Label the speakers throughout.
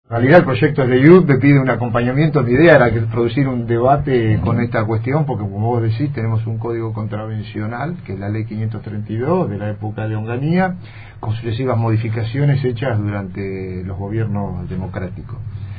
Speaker 1: En realidad el proyecto de IUD me pide un acompañamiento. Mi idea era producir un debate con esta cuestión, porque como vos decís, tenemos un código contravencional, que es la ley 532 de la época de Onganía, con sucesivas modificaciones hechas durante los gobiernos democráticos.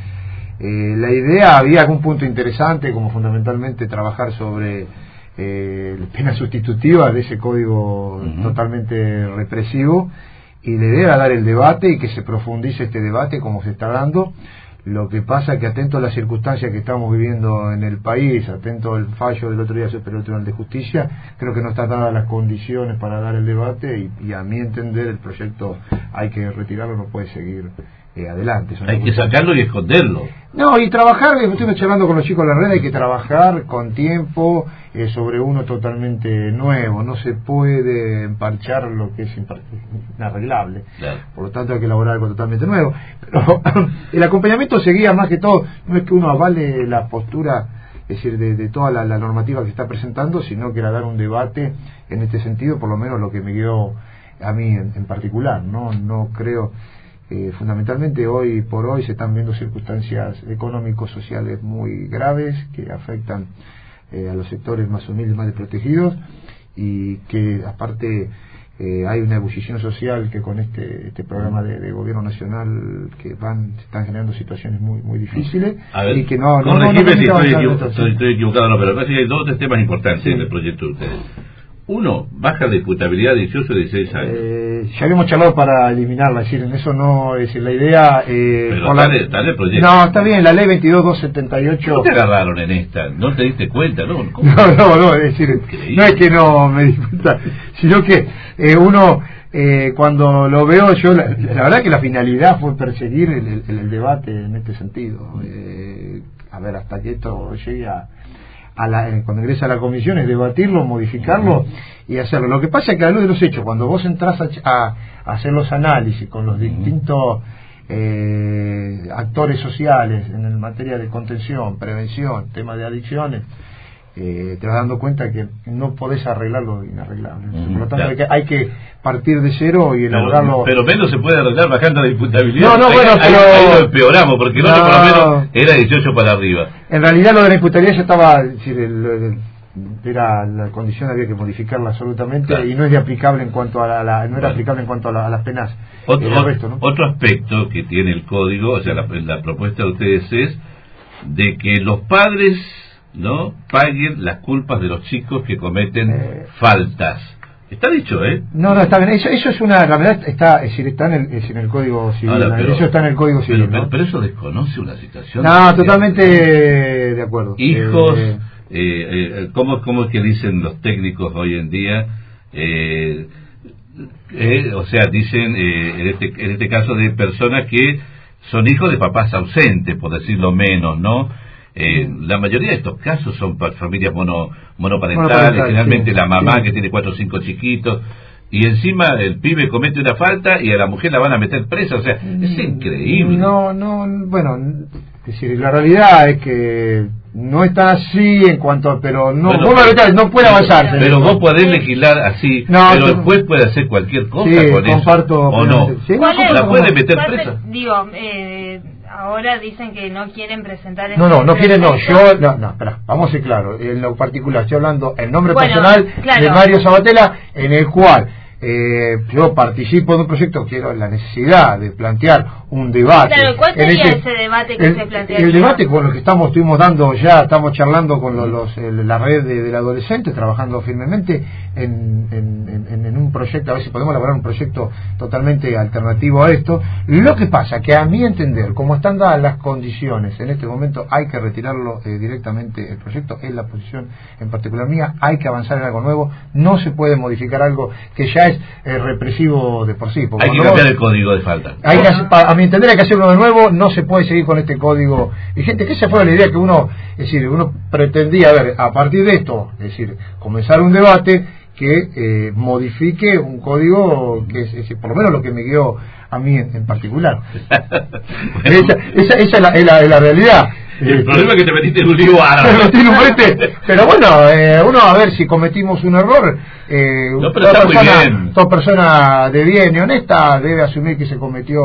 Speaker 1: La idea, había algún punto interesante, como fundamentalmente trabajar sobre penas sustitutivas de ese código totalmente represivo, y la idea era dar el debate y que se profundice este debate como se está dando. Lo que pasa es que, atento a las circunstancias que estamos viviendo en el país, atento al fallo del otro día del Superior Tribunal de Justicia, creo que no están dadas las condiciones para dar el debate, y a mi entender el proyecto hay que retirarlo, no puede seguir adelante.
Speaker 2: Hay que sacarlo y esconderlo.
Speaker 1: No, y trabajar, estoy charlando con los chicos de la red, hay que trabajar con tiempo sobre uno totalmente nuevo. No se puede emparchar lo que es inarreglable.
Speaker 2: Claro.
Speaker 1: Por lo tanto hay que elaborar algo totalmente nuevo. Pero el acompañamiento seguía, más que todo, no es que uno avale la postura, es decir, de toda la normativa que se está presentando, sino que era dar un debate en este sentido, por lo menos lo que me guió a mí en particular. No creo... fundamentalmente hoy por hoy se están viendo circunstancias económicos sociales muy graves que afectan a los sectores más humildes, más desprotegidos, y que aparte hay una ebullición social que con este programa de gobierno nacional que se están generando situaciones muy difíciles.
Speaker 2: A ver,
Speaker 1: y que no
Speaker 2: si estoy equivocado, pero parece que hay dos o tres temas importantes en el proyecto de ustedes. Uno, baja la imputabilidad de 18 o 16 años.
Speaker 1: Ya habíamos charlado para eliminarla, es decir, en eso no, es decir, la idea...
Speaker 2: pero está en el proyecto.
Speaker 1: No, está bien, la ley 22.278...
Speaker 2: ¿Cómo te agarraron en esta? ¿No te diste cuenta? No,
Speaker 1: es decir, no es que no me di cuenta, sino que uno, cuando lo veo, yo, la verdad que la finalidad fue perseguir el debate en este sentido. A ver, hasta que esto llegue cuando ingresa a la comisión, es debatirlo, modificarlo y hacerlo. Lo que pasa es que, a la luz de los hechos, cuando vos entras a hacer los análisis con los distintos actores sociales en materia de contención, prevención, tema de adicciones, te vas dando cuenta que no podés arreglar lo inarreglable. Por lo tanto, claro, hay que partir de cero y elaborarlo.
Speaker 2: Pero menos se puede arreglar bajando la imputabilidad.
Speaker 1: Ahí
Speaker 2: lo empeoramos, porque no, por lo menos era 18 para arriba.
Speaker 1: En realidad lo de la imputabilidad ya estaba, es decir, era la condición, había que modificarla absolutamente, claro, y no es aplicable en cuanto a no era aplicable en cuanto a las penas.
Speaker 2: Otro aspecto que tiene el código, o sea, la propuesta de ustedes es de que los padres no paguen las culpas de los chicos que cometen faltas. Está dicho,
Speaker 1: No, está bien. Eso es una, la verdad está, es decir, está en el Código Civil. Ahora, eso está en el Código Civil.
Speaker 2: Pero eso desconoce una situación.
Speaker 1: No, totalmente de acuerdo.
Speaker 2: Hijos, ¿cómo es que dicen los técnicos hoy en día? O sea, dicen en este caso de personas que son hijos de papás ausentes, por decirlo menos, ¿no? La mayoría de estos casos son familias monoparentales, generalmente la mamá que tiene 4 o 5 chiquitos, y encima el pibe comete una falta y a la mujer la van a meter presa, o sea, es increíble.
Speaker 1: Bueno, es decir, la realidad es que no está así en cuanto a, pero no, no puede avanzarse.
Speaker 2: Pero vos podés legislar así, pero el juez puede hacer cualquier cosa con
Speaker 1: comparto,
Speaker 2: eso, ¿o no?
Speaker 1: Sí,
Speaker 2: la puede meter presa.
Speaker 3: Digo, ahora dicen que no quieren presentar...
Speaker 1: No quieren, espera, vamos a ser claros. En lo particular, estoy hablando en nombre personal de Mario Sabatella, en el cual yo participo de un proyecto, quiero la necesidad de plantear un debate.
Speaker 3: Claro, ¿cuál sería ese debate que se plantea?
Speaker 1: El debate con lo que estuvimos dando ya, estamos charlando con la red del adolescente, trabajando firmemente en un proyecto, a ver si podemos elaborar un proyecto totalmente alternativo a esto. Lo que pasa que, a mi entender, como están dadas las condiciones en este momento, hay que retirarlo directamente el proyecto, es la posición en particular mía, hay que avanzar en algo nuevo, no se puede modificar algo que ya es represivo de por sí.
Speaker 2: Hay que cambiar el código de falta.
Speaker 1: A mi entender hay que hacer uno de nuevo, no se puede seguir con este código vigente, que esa fue la idea que uno pretendía, a partir de esto, es decir, comenzar un debate que modifique un código que es por lo menos lo que me guió a mí en particular. Esa es la realidad.
Speaker 2: El problema es que te metiste en un lío árabe.
Speaker 1: Pero bueno, uno, a ver, si cometimos un error, toda persona de bien y honesta debe asumir que se cometió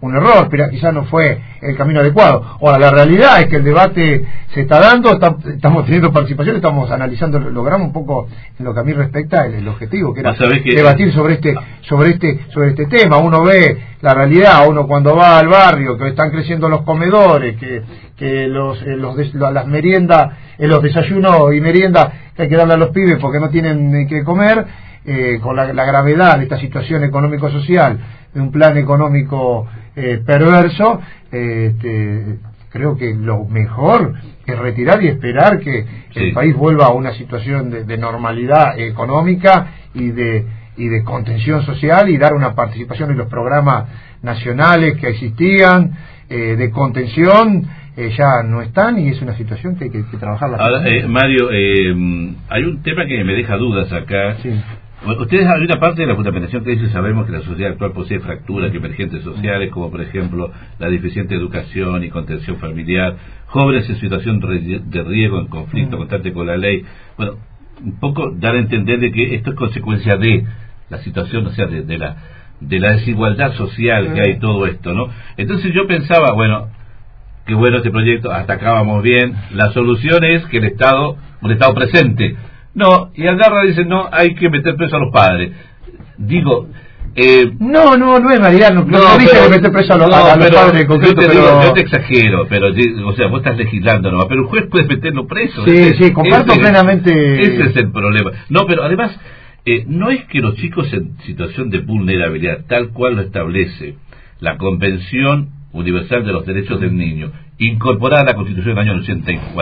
Speaker 1: un error, pero quizás no fue el camino adecuado. Ahora, la realidad es que el debate se está dando, estamos teniendo participación, estamos analizando, logramos un poco, en lo que a mí respecta, el objetivo, que era debatir sobre este tema. Uno ve la realidad, uno cuando va al barrio, que están creciendo los comedores, que las meriendas, los desayunos y meriendas que hay que darle a los pibes porque no tienen que comer, con la gravedad de esta situación económico-social, de un plan económico perverso, creo que lo mejor es retirar y esperar que el país vuelva a una situación de normalidad económica y de contención social, y dar una participación en los programas nacionales que existían de contención. Ya no están, y es una situación que hay que trabajar.
Speaker 2: Ahora, Mario, hay un tema que me deja dudas acá.
Speaker 1: Sí.
Speaker 2: Ustedes, hay una parte de la fundamentación que dice: sabemos que la sociedad actual posee fracturas emergentes sociales, como por ejemplo la deficiente educación y contención familiar, jóvenes en situación de riesgo, en conflicto constante con la ley. Bueno, un poco dar a entender de que esto es consecuencia de la situación, o sea, de la desigualdad social que hay, todo esto, ¿no? Entonces yo pensaba, bueno, qué bueno este proyecto, hasta acá vamos bien, la solución es que un Estado presente. No, y agarra y dice: no, hay que meter preso a los padres. Digo,
Speaker 1: no es realidad, no dice que meter preso a los padres en concreto,
Speaker 2: yo te exagero, pero o sea, vos estás legislando, ¿no? Pero el juez puede meterlo preso.
Speaker 1: Sí, comparto plenamente.
Speaker 2: Ese es el problema. No, pero además, no es que los chicos en situación de vulnerabilidad, tal cual lo establece la Convención Universal de los Derechos del Niño, incorporada a la Constitución del año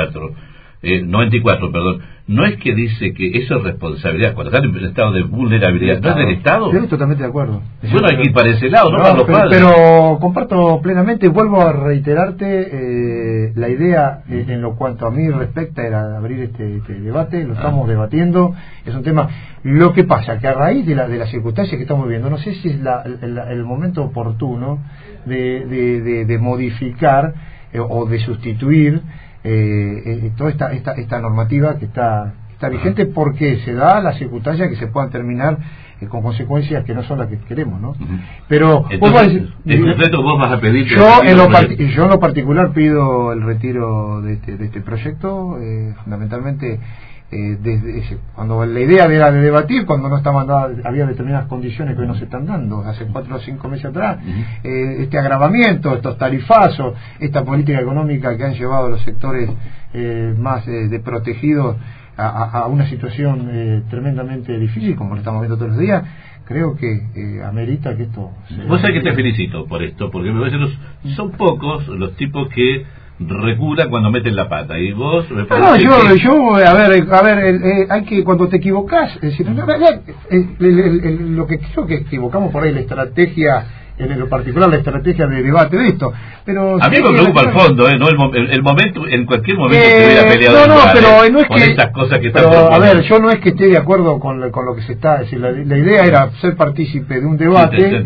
Speaker 2: 94, perdón, no es que dice que eso es responsabilidad cuando están en estado de vulnerabilidad, ¿no es del Estado?
Speaker 1: Yo estoy totalmente de acuerdo.
Speaker 2: Bueno, hay que ir para ese lado, no para los padres.
Speaker 1: Pero comparto plenamente, vuelvo a reiterarte, la idea en lo cuanto a mí respecta era abrir este debate, lo estamos debatiendo, es un tema. Lo que pasa que a raíz de las circunstancias que estamos viviendo, no sé si es el momento oportuno de modificar o de sustituir toda esta normativa que está vigente, porque se da la circunstancia que se puedan terminar con consecuencias que no son las que queremos, ¿no? Pero
Speaker 2: entonces, en concreto vos vas a pedir
Speaker 1: yo en lo particular pido el retiro de este proyecto, fundamentalmente desde cuando la idea era de debatir, cuando no estaban dadas, había determinadas condiciones que hoy no se están dando, hace 4 o 5 meses atrás, este agravamiento, estos tarifazos, esta política económica que han llevado a los sectores más protegidos a una situación tremendamente difícil, como lo estamos viendo todos los días. Creo que amerita que esto...
Speaker 2: Vos sabés que te felicito por esto, porque me parece que son pocos los tipos que regula cuando meten la pata, y vos
Speaker 1: yo a ver, hay que, cuando te equivocás, es decir, lo que creo que equivocamos por ahí, la estrategia, en lo particular la estrategia de debate de esto, pero
Speaker 2: a mí me preocupa el fondo, no el momento, en cualquier momento te hubiera peleado
Speaker 1: pero no es
Speaker 2: con estas cosas que
Speaker 1: pero, a ver, yo no es que esté de acuerdo con lo que se está, es decir, la idea era ser partícipe de un debate.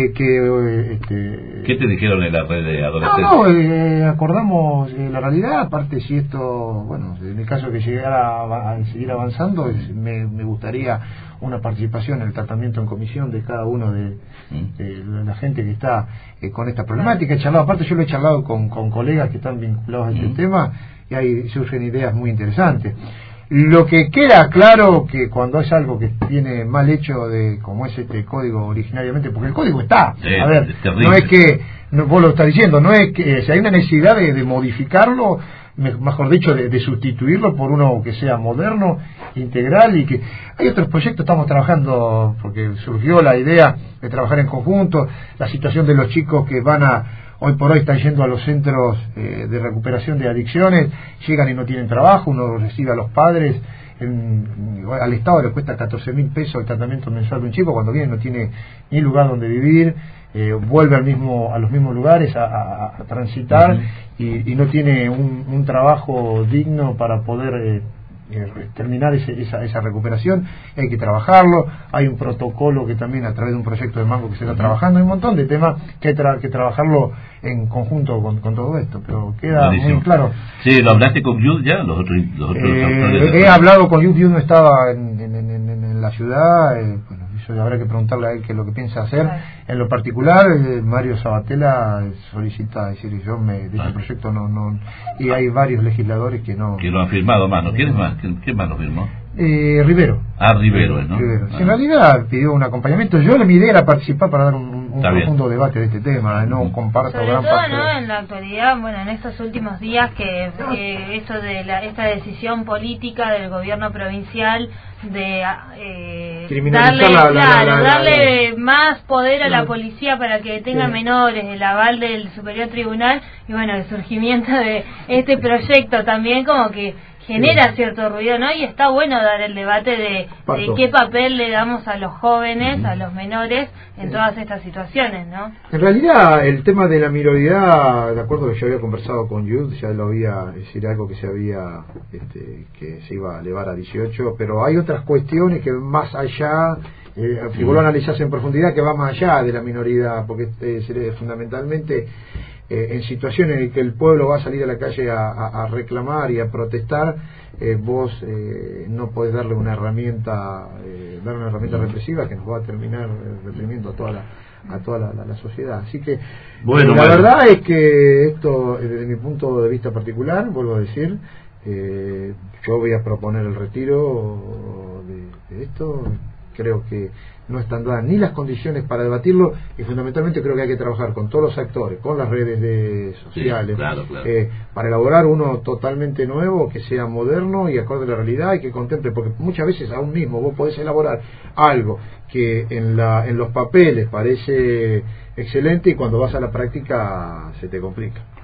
Speaker 2: ¿Qué te dijeron en la red de adolescentes?
Speaker 1: Acordamos la realidad. Aparte, si esto, bueno, en el caso de que llegara a seguir avanzando, me gustaría una participación en el tratamiento en comisión de cada uno de la gente que está con esta problemática. He charlado, aparte yo lo he charlado con colegas que están vinculados a este tema, y ahí surgen ideas muy interesantes. Lo que queda claro que cuando es algo que tiene mal hecho, como es este código originariamente, porque el código está, a ver, no es que vos lo estás diciendo, no es que si hay una necesidad de modificarlo, mejor dicho, de sustituirlo por uno que sea moderno, integral, y que hay otros proyectos, estamos trabajando, porque surgió la idea de trabajar en conjunto, la situación de los chicos que hoy por hoy están yendo a los centros de recuperación de adicciones, llegan y no tienen trabajo, uno recibe a los padres, al Estado le cuesta 14.000 pesos el tratamiento mensual de un chico, cuando viene no tiene ni lugar donde vivir, vuelve a los mismos lugares a transitar, y no tiene un trabajo digno para poder terminar esa recuperación. Hay que trabajarlo, hay un protocolo que también a través de un proyecto de Mango que se está trabajando, hay un montón de temas que hay que trabajarlo en conjunto con todo esto, pero queda muy claro.
Speaker 2: Sí, ¿lo hablaste con Yud ya? Los otros
Speaker 1: he hablado con Yud no estaba en la ciudad, bueno, eso habrá que preguntarle a él qué es lo que piensa hacer. En lo particular, Mario Sabatella solicita, decir, de ese proyecto y hay varios legisladores que no...
Speaker 2: Que lo han firmado más, ¿no? ¿Quién más lo firmó?
Speaker 1: Rivero.
Speaker 2: Rivero, ¿no?
Speaker 1: Rivero. En realidad pidió un acompañamiento. Yo mi idea era participar para dar un profundo debate de este tema. No comparto
Speaker 3: sobre
Speaker 1: gran
Speaker 3: todo,
Speaker 1: parte.
Speaker 3: ¿no? En la actualidad, bueno, en estos últimos días que esto de esta decisión política del gobierno provincial de darle más poder a la policía para que detenga menores, el aval del Superior Tribunal y bueno, el surgimiento de este proyecto también como que genera cierto ruido, ¿no? Y está bueno dar el debate de qué papel le damos a los jóvenes, a los menores, en todas estas situaciones, ¿no?
Speaker 1: En realidad, el tema de la minoridad, de acuerdo que yo había conversado con Yud, ya lo había, es decir, algo que se había, que se iba a elevar a 18, pero hay otras cuestiones que más allá, si vos lo analizás en profundidad, que va más allá de la minoridad, porque fundamentalmente... en situaciones en que el pueblo va a salir a la calle a reclamar y a protestar, vos no podés darle una herramienta represiva que nos va a terminar reprimiendo a toda la sociedad. Así que la verdad es que esto, desde mi punto de vista particular, vuelvo a decir, yo voy a proponer el retiro de esto. Creo que no están dadas ni las condiciones para debatirlo y fundamentalmente creo que hay que trabajar con todos los actores, con las redes sociales,
Speaker 2: claro.
Speaker 1: para elaborar uno totalmente nuevo, que sea moderno y acorde a la realidad y que contemple, porque muchas veces aún mismo vos podés elaborar algo que en los papeles parece excelente y cuando vas a la práctica se te complica.